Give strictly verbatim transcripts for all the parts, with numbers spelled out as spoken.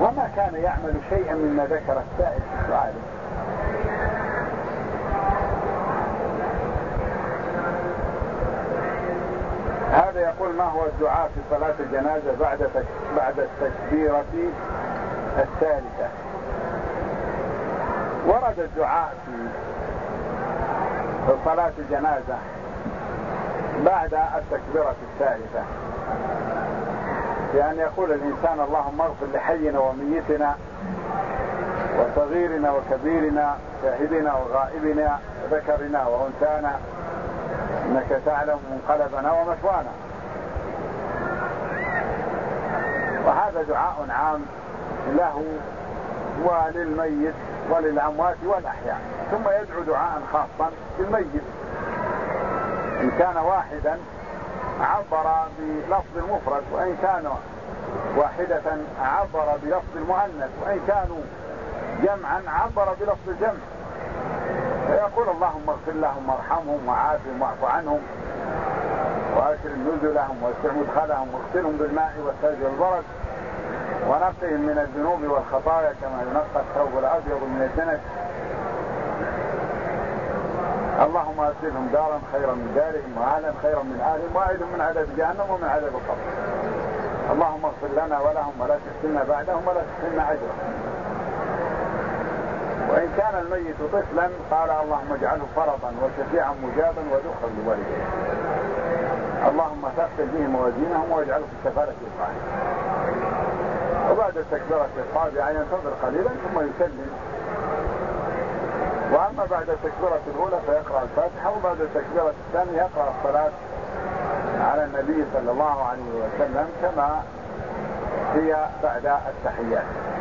وما كان يعمل شيئا مما ذكر السائل في سؤاله. هذا يقول: ما هو الدعاء في صلاة الجنازة بعد بعد التكبيرة الثالثة؟ ورد الدعاء في صلاة الجنازة بعد التكبيرة الثالثة، بأن يقول الإنسان: اللهم اغفر لحينا وميتنا وصغيرنا وكبيرنا شاهدنا وغائبنا ذكرنا وأنثانا إنك تعلم منقلبنا ومثوانا. وهذا دعاء عام له وللميت وللأموات والأحياء. ثم يدعو دعاء خاصا للميت، إن كان واحدا عبر بلفظ المفرد، وإن كان واحدة عبر بلفظ المؤنث، وإن كانوا جمعا عبر بلفظ الجمع، فيقول: اللهم اغفر لهم وارحمهم وعافهم واعف عنهم وأكرم نزلهم واسع مدخلهم واغسلهم بالماء والثلج والبرد ونقهم من الذنوب والخطايا كما ينقى الثوب الأبيض من الدنس. اللهم أبدلهم دارا خيرا من دارهم وأهلا خيرا من أهلهم وأعذهم من عذاب جهنم ومن عذاب القبر. اللهم اغفر لنا ولهم ولا تفتنا بعدهم ولا تفتنا أجرهم. وإن كان الميت طفلا قال: اللهم اجعله فرطا وشفيعا مجابا ودخلا لوالديه. اللهم ثقل به موازينهم واجعله في الكفارة الصالحة. وبعد التكبيرة الرابعة ينتظر قليلا ثم يسلم. وأما بعد التكبيرة الأولى فيقرأ الفاتحة، وبعد التكبيرة الثانية يقرأ الصلاة على النبي صلى الله عليه وسلم كما هي بعد التحيات.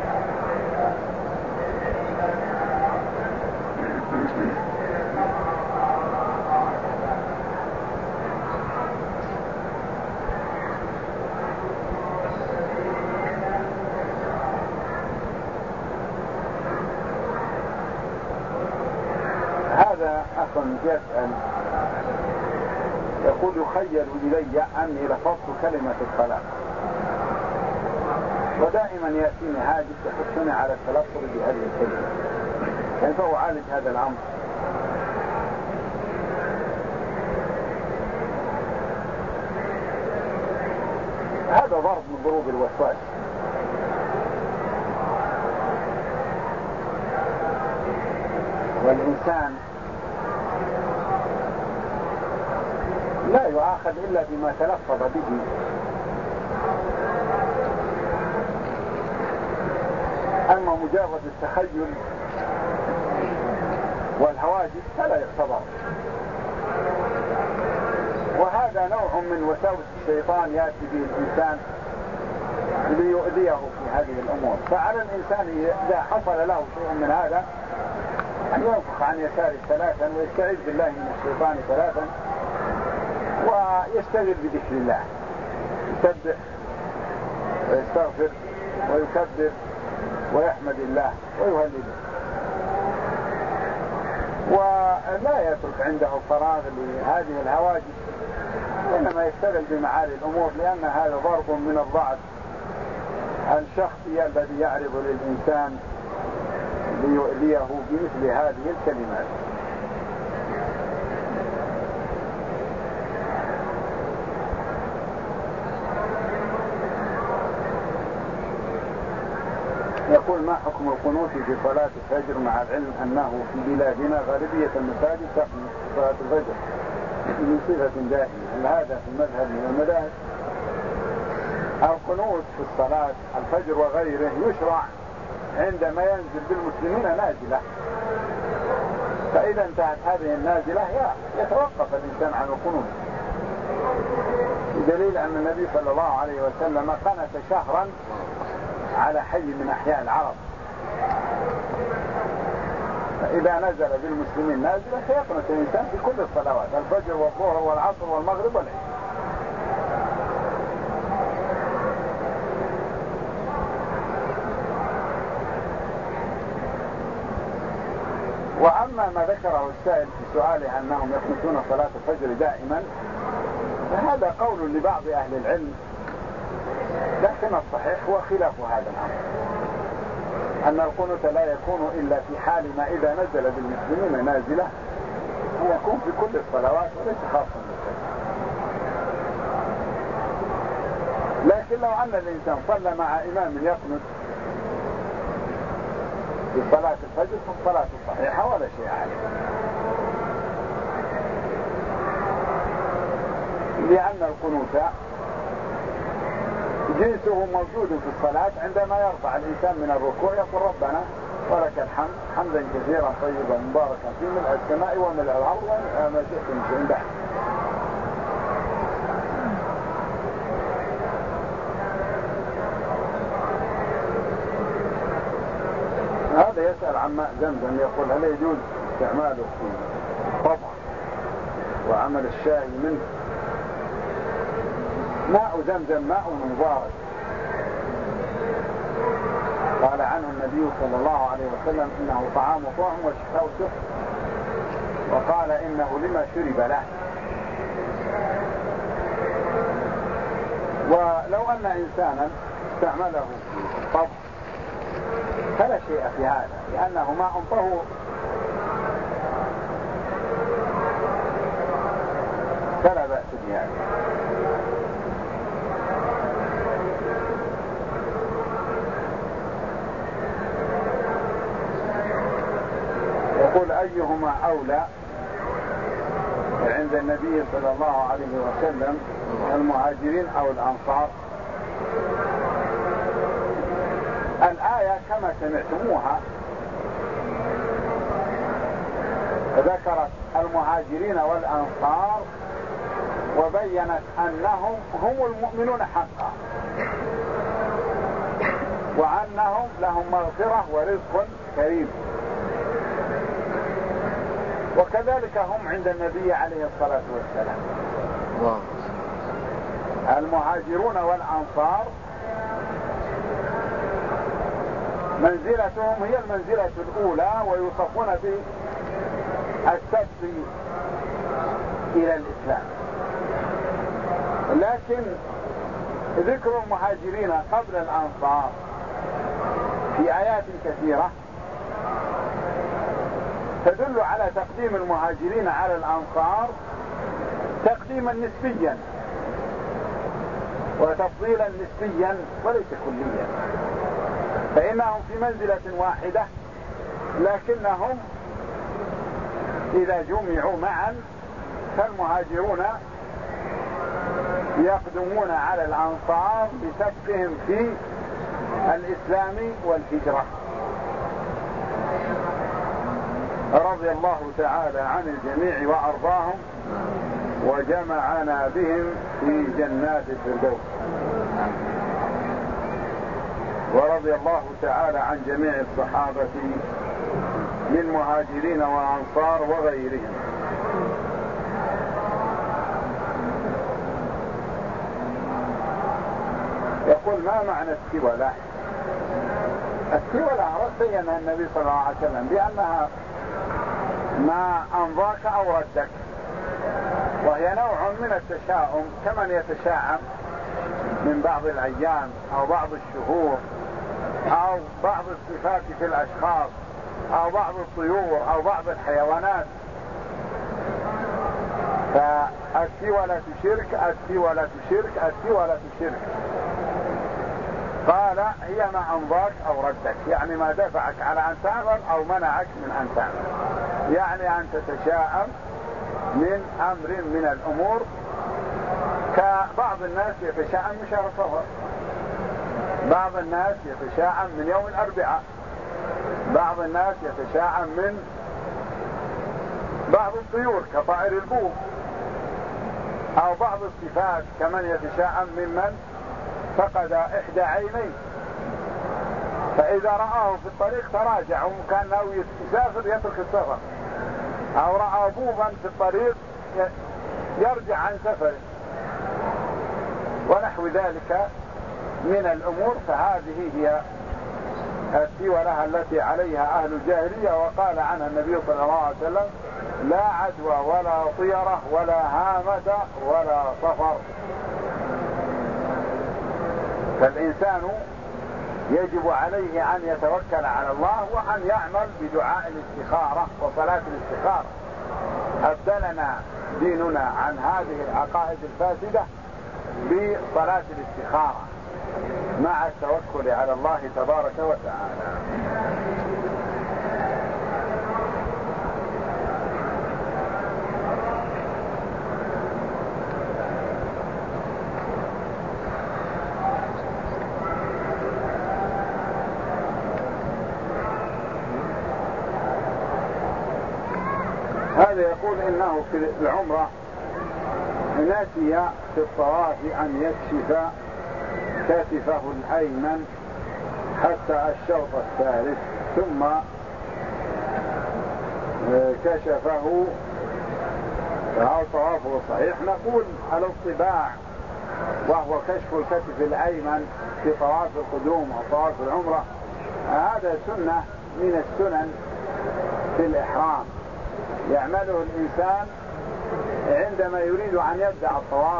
هذا أخ يسأل يقول: يخيل إلي أني لفظت كلمة الصلاة ودائما يأتيني هاجس يحثني على التلفظ بهذه الكلمة، كيف أعالج هذا الأمر؟ هذا ضرب من ضروب الوسواس. والإنسان لا يؤاخذ إلا بما تلفظ به. أما مجرد التخيل والهواجس فلا يعتبر. وهذا نوع من وساوس الشيطان يأتي به الإنسان ليؤذيه في هذه الأمور. فعلى الإنسان إذا حصل له شيء من هذا أن ينفخ عن يساره ثلاثا ويستعيذ بالله من الشيطان ثلاثا ويشتغل بذكر الله، يسبح ويستغفر ويكبر ويحمد الله ويهلله، ولا يترك عنده فراغ لهذه الهواجس، إنما يشتغل بمعالي الأمور، لأن هذا ضرب من الضعف الشخصي الذي يعرض للإنسان ليؤذيه بمثل هذه الكلمات. يقول: ما حكم القنوت في صلاة الفجر مع العلم أنه في بلادنا غالبية المساجد تقنط صلاة الفجر من صفة دائمة؟ هل هذا في مذهب من المذاهب؟ القنوت في الصلاة الفجر وغيره يشرع عندما ينزل بالمسلمين نازلة، فإذا انتهت هذه النازلة يتوقف الإنسان عن القنوت، بدليل أن النبي صلى الله عليه وسلم قنت شهرا على حي من أحياء العرب، فإذا نزل بالمسلمين نازلة فيقنت الإنسان في كل الصلوات، الفجر والظهر والعصر والمغرب والعشاء. وأما ما ذكره السائل في سؤاله أنهم يقنتون صلاة الفجر دائما، فهذا قول لبعض أهل العلم، لكن الصحيح هو خلاف هذا الأمر. أن القنوت لا يكون إلا في حال ما إذا نزل بالمسلمين نازلة يكون في كل الصلوات وليس خاصا بالفجر. لكن لو أن الإنسان صلى مع إمام يقنت في صلاة الفجر فالصلاة صحيحة ولا شيء عليه، لأن القنوت جنسه موجود في الصلاة. عندما يرفع الإنسان من الركوع يقول ربنا ولك الحمد حمدا كثيرا طيبا مباركا في ملء السماء وملء الأرض وما شئت من شيء بعد. هذا يسأل عن ماء زمزم، يقول هل يجوز استعماله في طبخ وعمل الشاي منه؟ ماء زمزم ماء مبارك، قال عنه النبي صلى الله عليه وسلم إنه طعام طعم وشفاء سحر، وقال إنه لما شرب له. ولو أن إنسانا استعمله في طبخ فلا شيء في هذا، لأنه ماء طهور. فلا بأس بهذا. يقول أيهما أولى عند النبي صلى الله عليه وسلم، المهاجرين أو الأنصار؟ الآية كما سمعتموها ذكرت المهاجرين والأنصار وبينت أنهم هم المؤمنون حقا، وأنهم لهم مغفرة ورزق كريم، وكذلك هم عند النبي عليه الصلاة والسلام. المهاجرون والأنصار منزلتهم هي المنزلة الأولى، ويوصفون بالسبق إلى الإسلام. لكن ذكر المهاجرين قبل الأنصار في آيات كثيرة تدل على تقديم المهاجرين على الأنصار تقديما نسبيا وتفضيلا نسبيا وليس كليا، فإنهم في منزلة واحدة، لكنهم إذا جمعوا معا فالمهاجرون يقدمون على الأنصار بسبقهم في الإسلام والهجرة. رضي الله تعالى عن الجميع وأرضاهم وجمعنا بهم في جنات الفردوس. ورضي الله تعالى عن جميع الصحابة من مهاجرين وأنصار وغيرهم. يقول ما معنى التولة؟ التولة بينها النبي صلى الله عليه وسلم بأنها ما أمضاك أو ردك، وهي نوع من التشاؤم كمن يتشاءم من بعض الأيام أو بعض الشهور أو بعض الصفات في الأشخاص أو بعض الطيور أو بعض الحيوانات. فالتولة شرك، التولة شرك، التولة شرك. قال هي ما أمضاك أو ردك، يعني ما دفعك على أن تعمل أو منعك من أن تعمل، يعني أن تتشاءم من أمر من الأمور، كبعض الناس يتشاءم من شهر صفر، بعض الناس يتشاءم من يوم الأربعاء، بعض الناس يتشاءم من بعض الطيور كطائر البوق، أو بعض الصفات كمن يتشاءم ممن فقد إحدى عينيه، فإذا رآه في الطريق تراجع وكان ناوي يسافر يترك السفر، أو رأى بوبا في الطريق يرجع عن سفره ونحو ذلك من الأمور. فهذه هي التولة التي عليها أهل الجاهلية، وقال عنها النبي صلى الله عليه وسلم لا عدوى ولا طيرة ولا هامة ولا صفر. فالإنسان يجب عليه أن يتوكل على الله وأن يعمل بدعاء الاستخارة وصلاة الاستخارة. أبدلنا ديننا عن هذه العقائد الفاسدة بصلاة الاستخارة مع التوكل على الله تبارك وتعالى. هذا يقول إنه في العمرة نسي في الطواف أن يكشف كتفه الأيمن حتى الشوط الثالث ثم كشفه فهو طوافه صحيح. نقول على الطباع وهو كشف الكتف الأيمن في طواف القدوم أو طواف العمرة هذا سنة من السنن في الإحرام يعمله الإنسان عندما يريد أن يبدأ الطواف،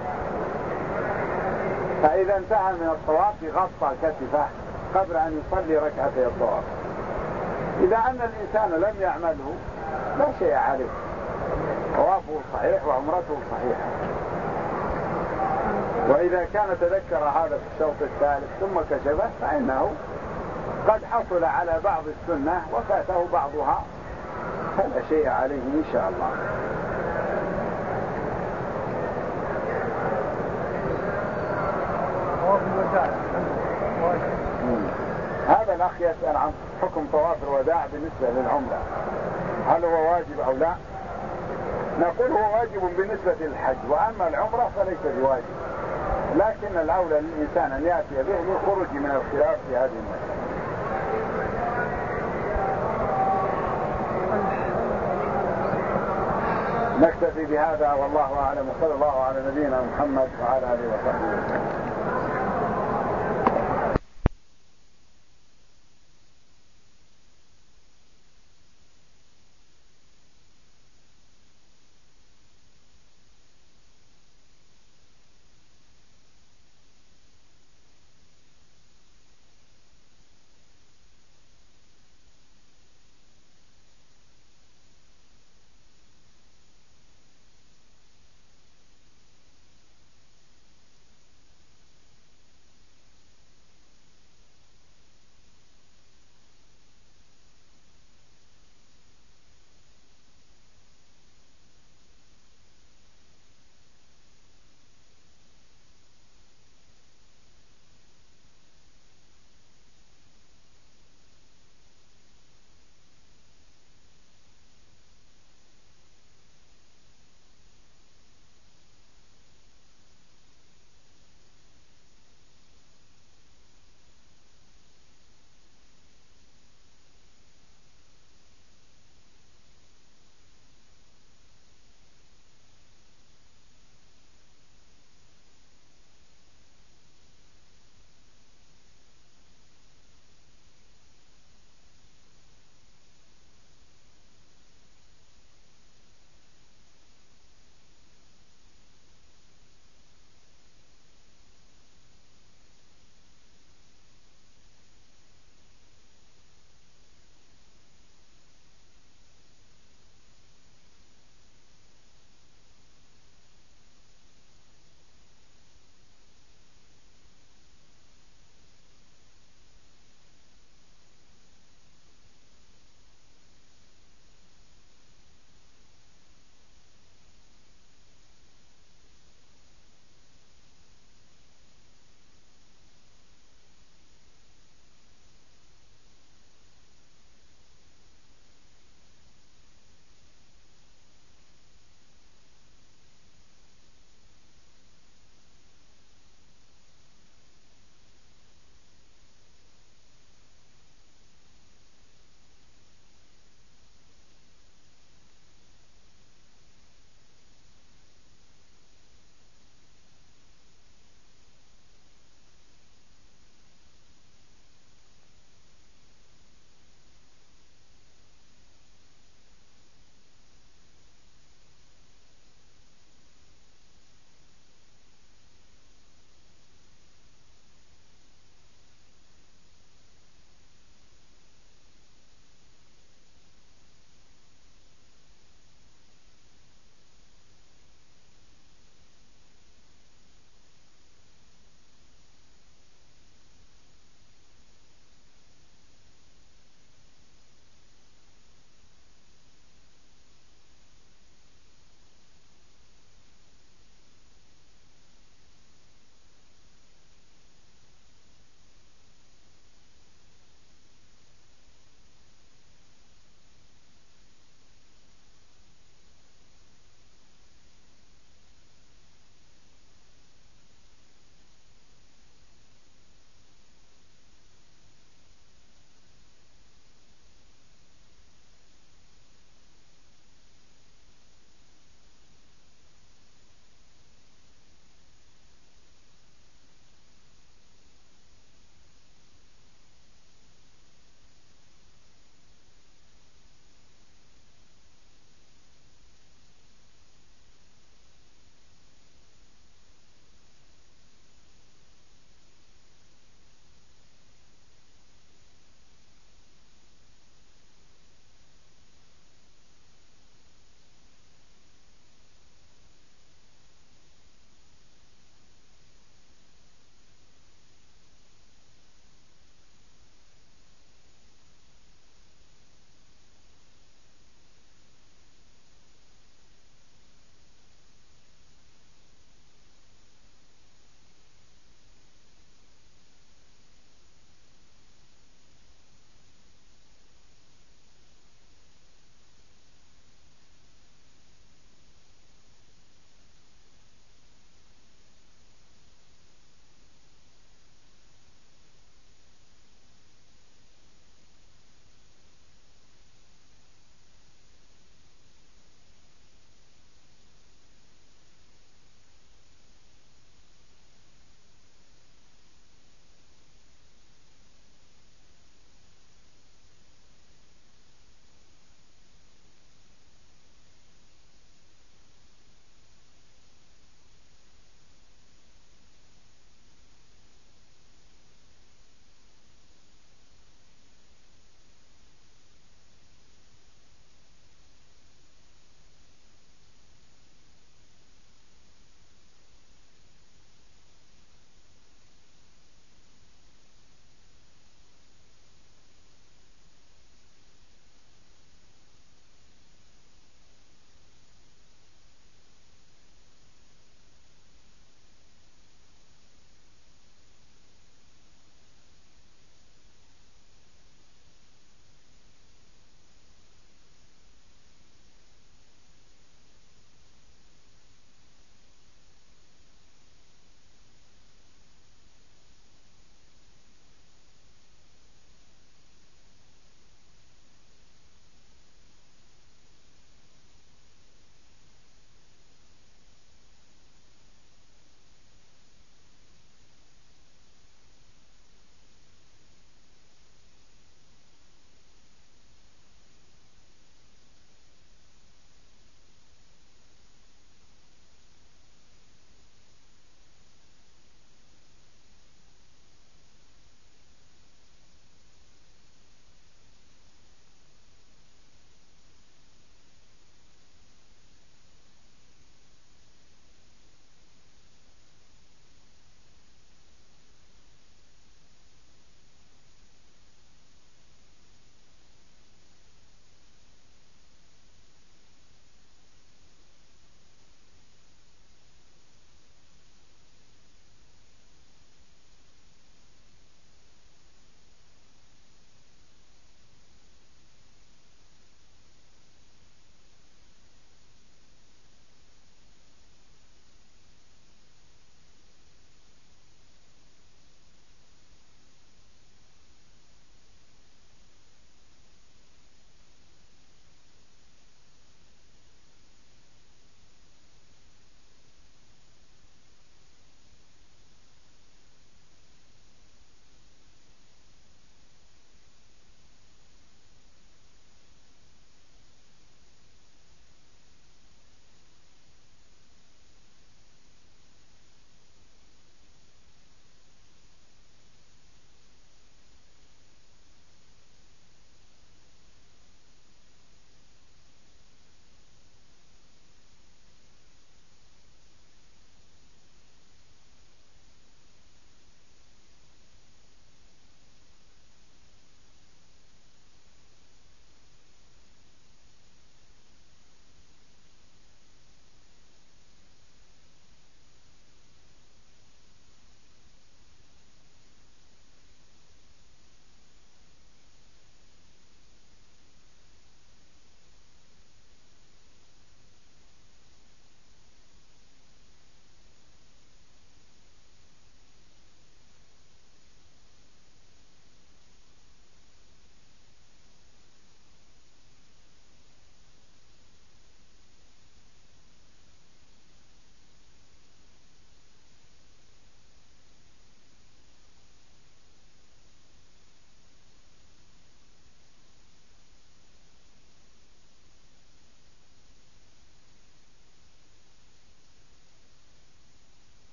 فإذا انتهى من الطواف غطى كتفه قبل أن يصلي ركعتي الطواف. إذا أن الإنسان لم يعمله لا شيء عليه، طوافه صحيح وعمرته صحيحة. وإذا كان تذكر هذا في الشوط الثالث ثم كشفه فإنه قد حصل على بعض السنة وفاته بعضها، فلا شيء عليه إن شاء الله. هذا الأخ يسأل عن حكم طواف الوداع بالنسبة للعمرة، هل هو واجب أو لا؟ نقول هو واجب بالنسبة للحج، وأما العمرة فليس بواجب، لكن الأولى للإنسان أن يأتي به للخروج من الخلاف في هذه المسألة. نكتفي بهذا والله أعلم، وصلى الله على نبينا محمد وعلى آله وصحبه وسلم.